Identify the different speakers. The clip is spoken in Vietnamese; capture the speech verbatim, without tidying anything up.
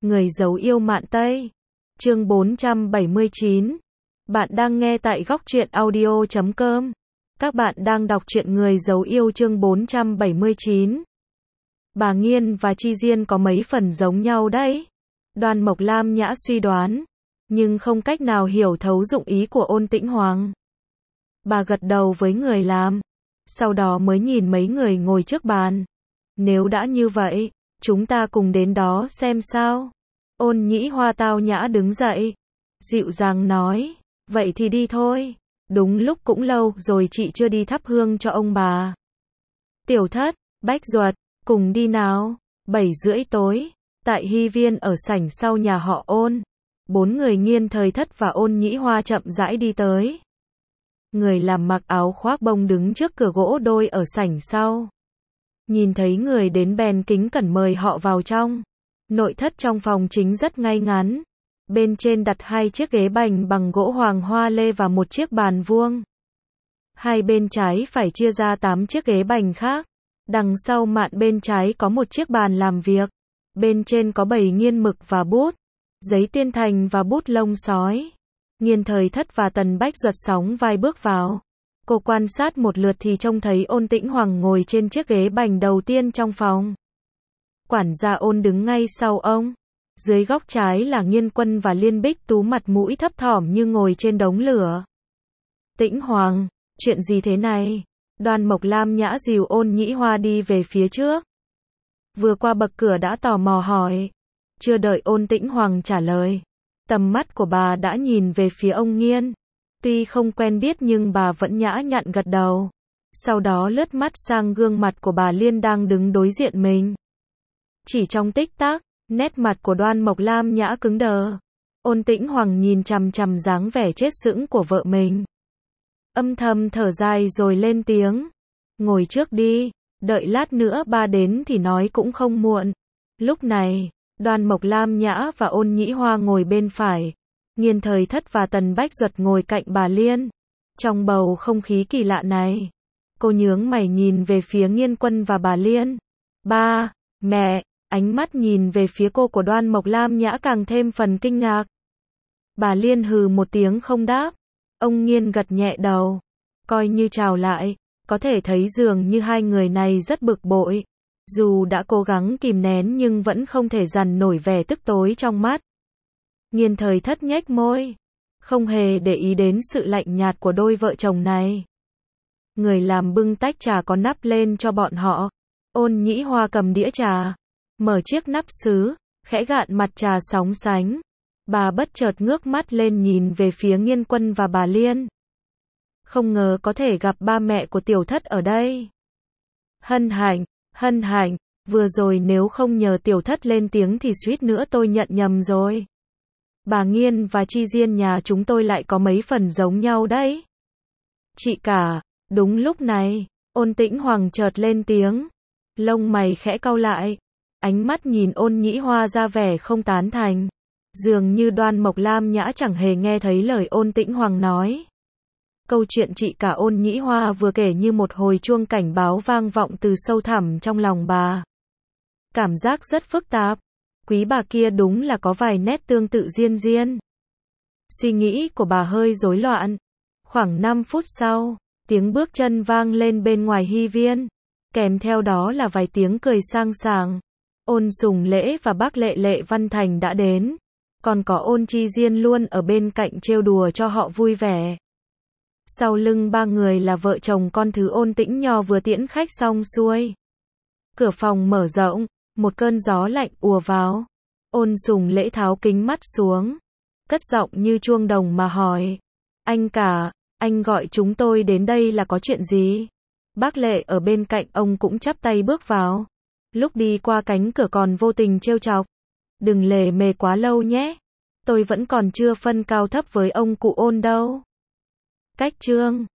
Speaker 1: Người giấu yêu mạn Tây. Chương bốn trăm bảy mươi chín. Bạn đang nghe tại góc truyện audio chấm com. Các bạn đang đọc truyện Người giấu yêu chương bốn trăm bảy mươi chín. Bà Nghiên và Chi Diên có mấy phần giống nhau đấy. Đoan Mộc Lam Nhã suy đoán, nhưng không cách nào hiểu thấu dụng ý của Ôn Tĩnh Hoàng. Bà gật đầu với người làm, sau đó mới nhìn mấy người ngồi trước bàn. Nếu đã như vậy, chúng ta cùng đến đó xem sao. Ôn Nhĩ Hoa tao nhã đứng dậy, dịu dàng nói, vậy thì đi thôi. Đúng lúc cũng lâu rồi chị chưa đi thắp hương cho ông bà. Tiểu Thất, Bách Duật, cùng đi nào. Bảy rưỡi tối, tại Hy Viên ở sảnh sau nhà họ Ôn, bốn người Nghiên Thời Thất và Ôn Nhĩ Hoa chậm rãi đi tới. Người làm mặc áo khoác bông đứng trước cửa gỗ đôi ở sảnh sau. Nhìn thấy người đến bèn kính cẩn mời họ vào trong. Nội thất trong phòng chính rất ngay ngắn. Bên trên đặt hai chiếc ghế bành bằng gỗ hoàng hoa lê và một chiếc bàn vuông. Hai bên trái phải chia ra tám chiếc ghế bành khác. Đằng sau mạn bên trái có một chiếc bàn làm việc. Bên trên có bày nghiên mực và bút, giấy tuyên thành và bút lông sói. Nghiên Thời Thất và Tần Bách Duật sóng vai bước vào. Cô quan sát một lượt thì trông thấy Ôn Tĩnh Hoàng ngồi trên chiếc ghế bành đầu tiên trong phòng. Quản gia Ôn đứng ngay sau ông. Dưới góc trái là Nghiên Quân và Liên Bích Tú mặt mũi thấp thỏm như ngồi trên đống lửa. Tĩnh Hoàng, chuyện gì thế này? Đoan Mộc Lam Nhã dìu Ôn Nhĩ Hoa đi về phía trước. Vừa qua bậc cửa đã tò mò hỏi. Chưa đợi Ôn Tĩnh Hoàng trả lời, tầm mắt của bà đã nhìn về phía ông Nghiên. Tuy không quen biết nhưng bà vẫn nhã nhặn gật đầu. Sau đó lướt mắt sang gương mặt của bà Liên đang đứng đối diện mình. Chỉ trong tích tắc, nét mặt của Đoan Mộc Lam Nhã cứng đờ. Ôn Tĩnh Hoàng nhìn chằm chằm dáng vẻ chết sững của vợ mình. Âm thầm thở dài rồi lên tiếng. Ngồi trước đi, đợi lát nữa ba đến thì nói cũng không muộn. Lúc này, Đoan Mộc Lam Nhã và Ôn Nhĩ Hoa ngồi bên phải. Nghiên Thời Thất và Tần Bách Duật ngồi cạnh bà Liên. Trong bầu không khí kỳ lạ này, cô nhướng mày nhìn về phía Nghiên Quân và bà Liên. Ba, mẹ, ánh mắt nhìn về phía cô của Đoan Mộc Lam Nhã càng thêm phần kinh ngạc. Bà Liên hừ một tiếng không đáp. Ông Nghiên gật nhẹ đầu, coi như chào lại. Có thể thấy dường như hai người này rất bực bội. Dù đã cố gắng kìm nén nhưng vẫn không thể dằn nổi vẻ tức tối trong mắt. Nghiên Thời Thất nhếch môi, không hề để ý đến sự lạnh nhạt của đôi vợ chồng này. Người làm bưng tách trà có nắp lên cho bọn họ. Ôn Nhĩ Hoa cầm đĩa trà, mở chiếc nắp sứ, khẽ gạn mặt trà sóng sánh. Bà bất chợt ngước mắt lên nhìn về phía Nghiên Quân và bà Liên. Không ngờ có thể gặp ba mẹ của Tiểu Thất ở đây. Hân hạnh, hân hạnh, vừa rồi nếu không nhờ Tiểu Thất lên tiếng thì suýt nữa tôi nhận nhầm rồi. Bà Nghiên và Chi Diên nhà chúng tôi lại có mấy phần giống nhau đấy. Chị cả. Đúng lúc này, Ôn Tĩnh Hoàng chợt lên tiếng. Lông mày khẽ cau lại, ánh mắt nhìn Ôn Nhĩ Hoa ra vẻ không tán thành. Dường như Đoan Mộc Lam Nhã chẳng hề nghe thấy lời Ôn Tĩnh Hoàng nói. Câu chuyện chị cả Ôn Nhĩ Hoa vừa kể như một hồi chuông cảnh báo vang vọng từ sâu thẳm trong lòng bà. Cảm giác rất phức tạp. Quý bà kia đúng là có vài nét tương tự Diên Diên. Suy nghĩ của bà hơi rối loạn. Khoảng năm phút sau, tiếng bước chân vang lên bên ngoài Hy Viên. Kèm theo đó là vài tiếng cười sang sảng. Ôn Sùng Lễ và bác Lệ Lệ Văn Thành đã đến. Còn có Ôn Chi Diên luôn ở bên cạnh trêu đùa cho họ vui vẻ. Sau lưng ba người là vợ chồng con thứ Ôn Tĩnh Nho vừa tiễn khách xong xuôi. Cửa phòng mở rộng, một cơn gió lạnh ùa vào. Ôn Sùng Lễ tháo kính mắt xuống, cất giọng như chuông đồng mà hỏi. Anh cả, anh gọi chúng tôi đến đây là có chuyện gì? Bác Lệ ở bên cạnh ông cũng chắp tay bước vào. Lúc đi qua cánh cửa còn vô tình trêu chọc. Đừng lề mề quá lâu nhé. Tôi vẫn còn chưa phân cao thấp với ông cụ Ôn đâu. Cách chương